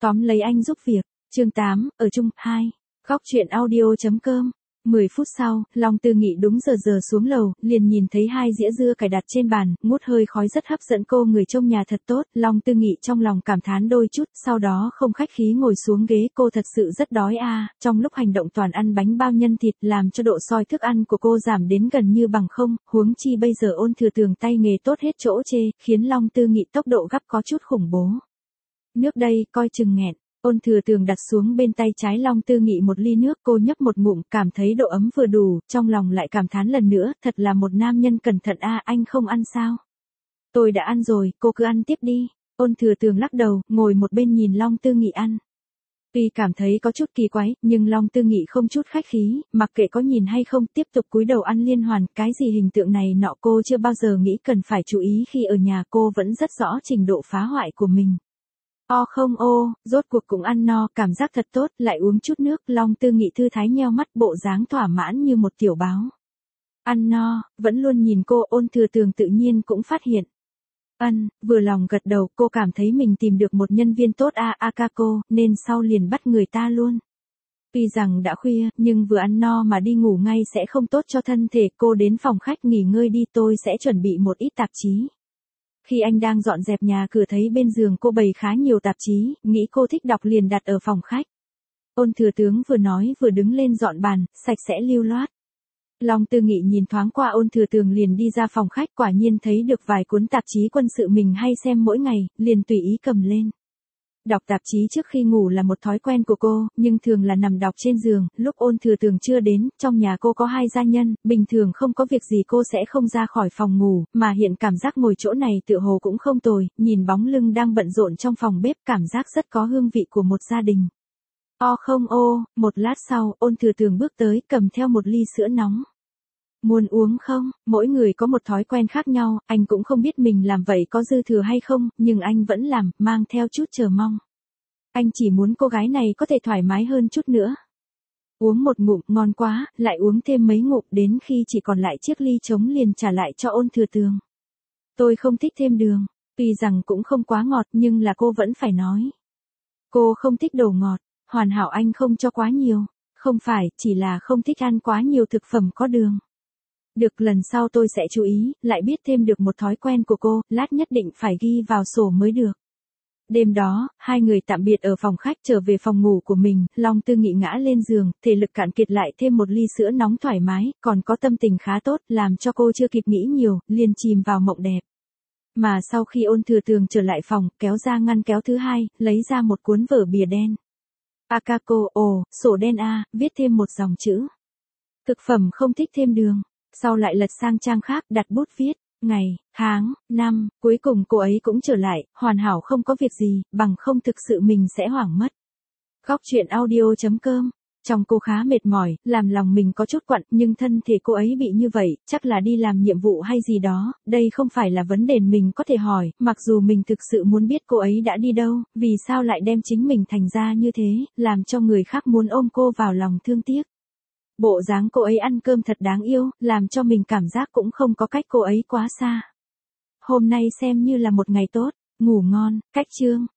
Tóm lấy anh giúp việc. Chương 8, ở chung 2. Góc truyện audio.com. 10 phút sau, Long Tư Nghị đúng giờ xuống lầu, liền nhìn thấy 2 dĩa dưa cải đặt trên bàn, ngút hơi khói rất hấp dẫn cô người trông nhà thật tốt. Long Tư Nghị trong lòng cảm thán đôi chút, sau đó không khách khí ngồi xuống ghế. Cô thật sự rất đói à, trong lúc hành động toàn ăn bánh bao nhân thịt làm cho độ soi thức ăn của cô giảm đến gần như bằng không, huống chi bây giờ Ôn Thừa Tường tay nghề tốt hết chỗ chê, khiến Long Tư Nghị tốc độ gắp có chút khủng bố. Nước đây, coi chừng nghẹn. Ôn Thừa Tường đặt xuống bên tay trái Long Tư Nghị một ly nước, cô nhấp một ngụm, cảm thấy độ ấm vừa đủ, trong lòng lại cảm thán lần nữa, thật là một nam nhân cẩn thận a. Anh không ăn sao? Tôi đã ăn rồi, cô cứ ăn tiếp đi. Ôn Thừa Tường lắc đầu, ngồi một bên nhìn Long Tư Nghị ăn. Tuy cảm thấy có chút kỳ quái, nhưng Long Tư Nghị không chút khách khí, mặc kệ có nhìn hay không, tiếp tục cúi đầu ăn liên hoàn. Cái gì hình tượng này nọ cô chưa bao giờ nghĩ cần phải chú ý, khi ở nhà cô vẫn rất rõ trình độ phá hoại của mình. Không rốt cuộc cũng ăn no, cảm giác thật tốt, lại uống chút nước. Long Tư Nghị thư thái nheo mắt, bộ dáng thỏa mãn như một tiểu báo. Ăn no, vẫn luôn nhìn cô. Ôn Thừa Tường tự nhiên cũng phát hiện. Vừa lòng gật đầu, cô cảm thấy mình tìm được một nhân viên tốt Akako, nên sau liền bắt người ta luôn. Tuy rằng đã khuya, nhưng vừa ăn no mà đi ngủ ngay sẽ không tốt cho thân thể. Cô đến phòng khách nghỉ ngơi đi, tôi sẽ chuẩn bị một ít tạp chí. Khi anh đang dọn dẹp nhà cửa thấy bên giường cô bày khá nhiều tạp chí, nghĩ cô thích đọc liền đặt ở phòng khách. Ôn Thừa Tướng vừa nói vừa đứng lên dọn bàn, sạch sẽ lưu loát. Long Tư Nghị nhìn thoáng qua Ôn Thừa Tường liền đi ra phòng khách, quả nhiên thấy được vài cuốn tạp chí quân sự mình hay xem mỗi ngày, liền tùy ý cầm lên. Đọc tạp chí trước khi ngủ là một thói quen của cô, nhưng thường là nằm đọc trên giường. Lúc Ôn Thừa Tường chưa đến, trong nhà cô có 2 gia nhân, bình thường không có việc gì cô sẽ không ra khỏi phòng ngủ, mà hiện cảm giác ngồi chỗ này tựa hồ cũng không tồi, nhìn bóng lưng đang bận rộn trong phòng bếp, cảm giác rất có hương vị của một gia đình. Một lát sau, Ôn Thừa Tường bước tới, cầm theo một ly sữa nóng. Muốn uống không? Mỗi người có một thói quen khác nhau, anh cũng không biết mình làm vậy có dư thừa hay không, nhưng anh vẫn làm, mang theo chút chờ mong. Anh chỉ muốn cô gái này có thể thoải mái hơn chút nữa. Uống một ngụm, ngon quá, lại uống thêm mấy ngụm, đến khi chỉ còn lại chiếc ly trống liền trả lại cho Ôn Thừa Tường. Tôi không thích thêm đường, tuy rằng cũng không quá ngọt nhưng là cô vẫn phải nói. Cô không thích đồ ngọt, hoàn hảo anh không cho quá nhiều. Không phải, chỉ là không thích ăn quá nhiều thực phẩm có đường. Được, lần sau tôi sẽ chú ý, lại biết thêm được một thói quen của cô, lát nhất định phải ghi vào sổ mới được. Đêm đó, 2 người tạm biệt ở phòng khách, trở về phòng ngủ của mình, Long Tư Nghị ngã lên giường, thể lực cạn kiệt lại thêm một ly sữa nóng thoải mái, còn có tâm tình khá tốt, làm cho cô chưa kịp nghĩ nhiều, liền chìm vào mộng đẹp. Mà sau khi Ôn Thừa Tường trở lại phòng, kéo ra ngăn kéo thứ 2, lấy ra một cuốn vở bìa đen. Akako, sổ đen viết thêm một dòng chữ. Thực phẩm không thích thêm đường. Sau lại lật sang trang khác, đặt bút viết, ngày, tháng, năm, cuối cùng cô ấy cũng trở lại, hoàn hảo không có việc gì, bằng không thực sự mình sẽ hoảng mất. Góc truyện audio.com. Trong cô khá mệt mỏi, làm lòng mình có chút quặn, nhưng thân thể cô ấy bị như vậy, chắc là đi làm nhiệm vụ hay gì đó, đây không phải là vấn đề mình có thể hỏi, mặc dù mình thực sự muốn biết cô ấy đã đi đâu, vì sao lại đem chính mình thành ra như thế, làm cho người khác muốn ôm cô vào lòng thương tiếc. Bộ dáng cô ấy ăn cơm thật đáng yêu, làm cho mình cảm giác cũng không có cách cô ấy quá xa. Hôm nay xem như là một ngày tốt, ngủ ngon, cách chương.